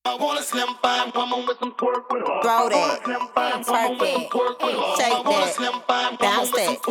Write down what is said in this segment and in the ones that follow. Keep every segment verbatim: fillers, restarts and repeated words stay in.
I want a slim fine woman with some twerk with her. Throw that, twerk it, shake that, bounce that.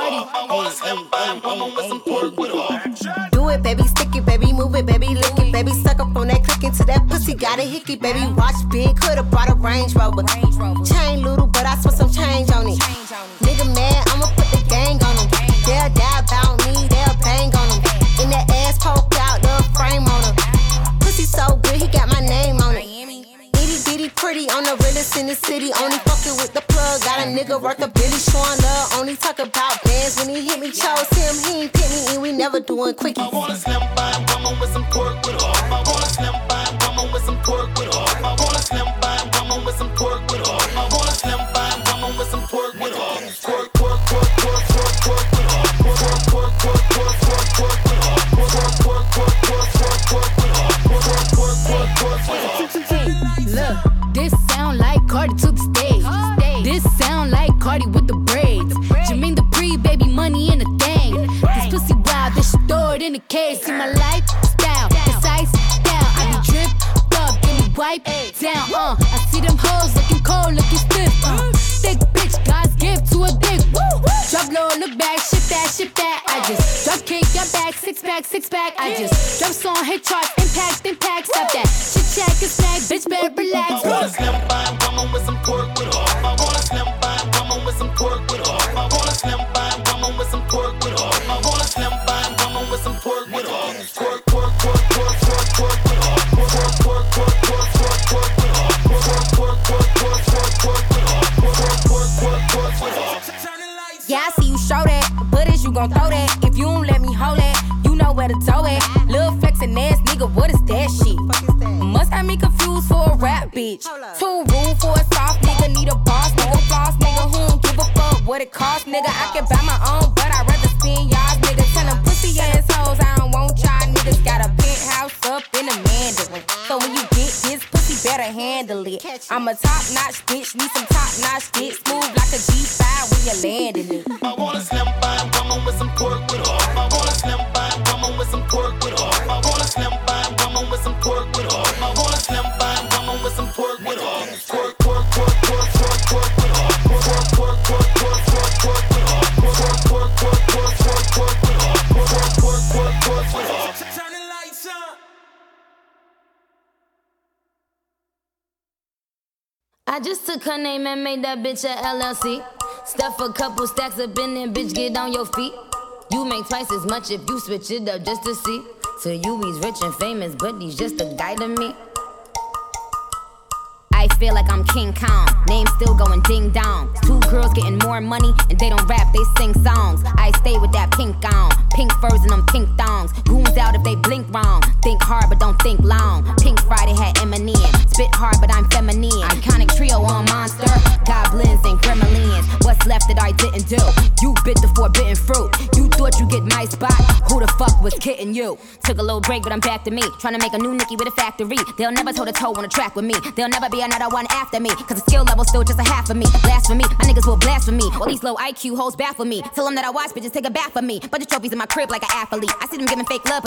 Do it, baby, stick it, baby, move it, baby, lick it, baby, suck up on that click into that pussy, got a hickey, baby, watch big, coulda brought a Range Rover. Chain little, but I spent some change on it. Nigga mad, I'ma put the gang on him. They'll die about me, they'll bang on him. In that ass poked out, the frame on him. Pussy so good, he got my name on it. Itty bitty pretty, on the realest in the city. Only fucking with the plug, got a nigga worth a billy. Showing love, only talk about bands. When he hit me, chose him, he ain't pick me, and we never doing quickies. I want a slim fine woman with some twerk with her. I want a slim fine woman with some twerk with her. I want a slim fine woman with some twerk with her. I want a slim fine woman with some twerk with her. Twerk, twerk, twerk, twerk, twerk, twerk with her. Twerk, twerk, twerk, twerk, twerk, twerk with her. Twerk, twerk, twerk, twerk, twerk, twerk with her. Twerk, twerk, twerk, twerk with her. Look, this sound like Cardi to the stage. This sound like Cardi with the braids. Jermaine Dupri, baby, money in the thing. This pussy wild, this shit throw it in the cage. See my lifestyle, it's ice down. I be dripped up, give me wipe down. Uh, I see them hoes looking cold, looking stiff. Uh, thick bitch, God's gift to a dick. Woo! Drop low, look back, shit that, shit that. I just drop kick, your back, six pack, six pack. I just drop song, hit charts, impact, impact. Stop that shit, check and snack, bitch, better relax. I want a slim fine woman with some twerk with her. I want a slim fine woman with some twerk with her. I want a slim fine woman with some twerk with her. I want a slim fine woman with some twerk with her. Twerk, twerk, twerk, twerk, twerk, twerk with her. Twerk, twerk, twerk, twerk, twerk, twerk with her. Twerk, twerk, twerk, twerk, twerk, twerk with her. Twerk, twerk, twerk, twerk with her. Yeah, I see you show that, but is you gon' throw that? If you don't let me hold it, you know where to tow it. Lil' flexin' ass nigga, what is that shit? Must have me confused for a rap bitch. Too rude for a soft nigga, need a boss nigga, floss nigga. Who don't give a fuck what it cost, nigga? I can buy my own, but I'd rather spend y'all's nigga. Tell them pussy assholes I don't want y'all niggas. Got a penthouse up in the Mandarin. So when you get this pussy, better handle it. I'm a top-notch bitch, need some top-notch dick. Smooth like a G five when you're landing it. I want a slim fine woman with some twerk with her. I want a slim fine woman with some twerk with her. I want a slim fine woman with some twerk with her. I want a slim fine woman with some twerk with her. Twerk, twerk, twerk, twerk, twerk, twerk with her. Twerk, twerk, twerk, twerk, twerk, twerk with her. Twerk, twerk, twerk, twerk, twerk, twerk with her. Twerk, twerk, twerk, twerk with her. Turn the lights on. I just took her name and made that bitch a L L C. Stuff a couple stacks up in there, bitch, get on your feet. You make twice as much if you switch it up just to see. So you he's rich and famous, but he's just a guy to me. I feel like I'm King Kong, name still going ding dong. Two girls getting more money and they don't rap, they sing songs. I stay with that pink on, pink furs and them pink thongs. Goons out if they blink wrong, think hard but don't think long. Pink Friday had Eminem, spit hard but I'm feminine. Iconic trio on Monster, goblins and gremlins. What's left that I didn't do? You bit the forbidden fruit. You thought you get my spot, who the fuck was kidding you? Took a little break but I'm back to me, trying to make a new Nicki with a factory. They'll never toe to toe on a track with me, they'll never be another one after me, cause the skill level's still just a half of me. Blasphemy, my niggas will blaspheme. All these low I Q hoes baffle me. Tell them that I watch bitches take a bath for me. Bunch of trophies in my crib like an athlete. I see them giving fake love